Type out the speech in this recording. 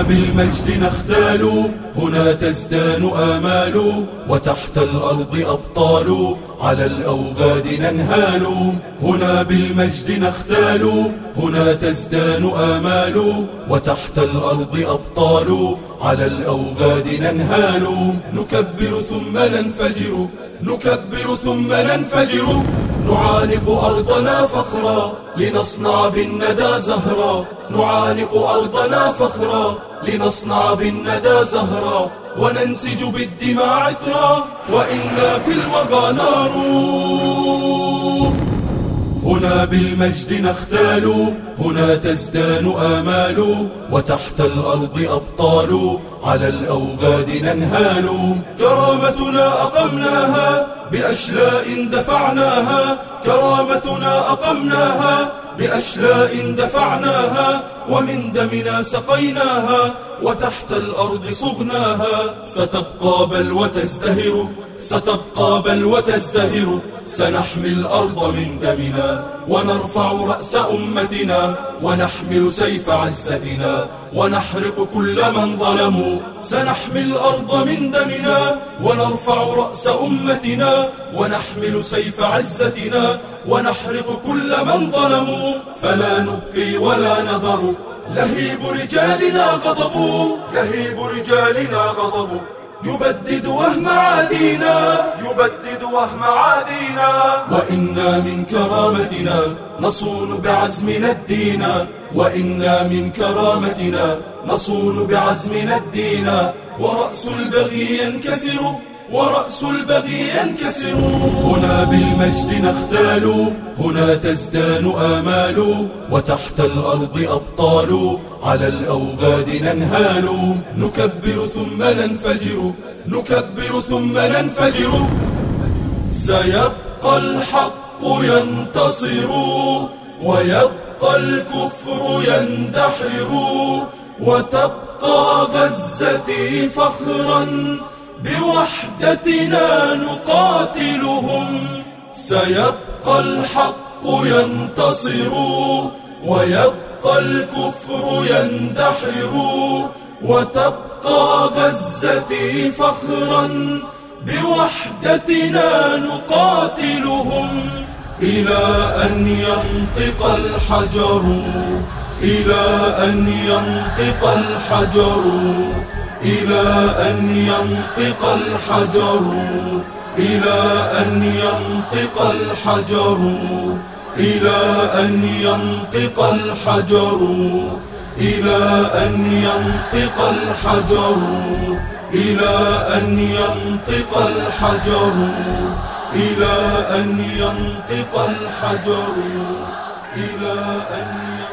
هنا بالمجد نختال، هنا تزدان آمال، وتحت الأرض أبطال على الأوغاد ننهال. هنا بالمجد نختال، هنا تزدان آمال، وتحت الأرض أبطال على الأوغاد ننهال. نكبر ثم ننفجر، نكبر ثم ننفجر، نعانق أرضنا فخرا لنصنع بالندى زهرا. نعانق أرضنا فخرا لنصنع بالندى زهرا، وننسج بالدماء عطرا، وإنا في الوغى نار. هنا بالمجد نختال، هنا تزدان آمال، وتحت الأرض أبطال على الأوغاد ننهال. كرامتنا أقمناها بأشلاء دفعناها، كرامتنا أقمناها بأشلاء دفعناها، ومن دمنا سقيناها، وتحت الأرض صغناها. ستبقى بل وتزدهر، ستبقى بل وتزدهر، سنحمي الأرض من دمنا، ونرفع رأس أمتنا، ونحمل سيف عزتنا، ونحرق كل من ظلموا. سنحمي الأرض من دمنا، ونرفع رأس أمتنا، ونحمل سيف عزتنا، ونحرق كل من ظلموا. فلا نبقي ولا نذر، لهيب رجالنا غضب، لهيب رجالنا غضب، يبدد وهم عادينا، يبدد وهم عادينا. وإنا من كرامتنا نصون بعزمنا الدين، وإنا من كرامتنا نصون بعزمنا الدين. ورأس البغي ينكسر، ورأس البغي ينكسر. هنا بالمجد نختال، هنا تزدان آمال، وتحت الأرض أبطال على الأوغاد ننهال. نكبر ثم ننفجر، نكبر ثم ننفجر، سيبقى الحق ينتصر، ويبقى الكفر يندحر، وتبقى غزتي فخرا بوحدتنا نقاتلهم. سيبقى الحق ينتصر، ويبقى الكفر يندحر، وتبقى غزتي فخرا بوحدتنا نقاتلهم. إلى أن ينطق الحجر، إلى أن ينطق الحجر، إلى أن ينطق الحجر، إلى أن ينطق الحجر، إلى أن ينطق الحجر، إلى أن ينطق الحجر، إلى أن ينطق الحجر، إلى أن ينطق الحجر، إلى أن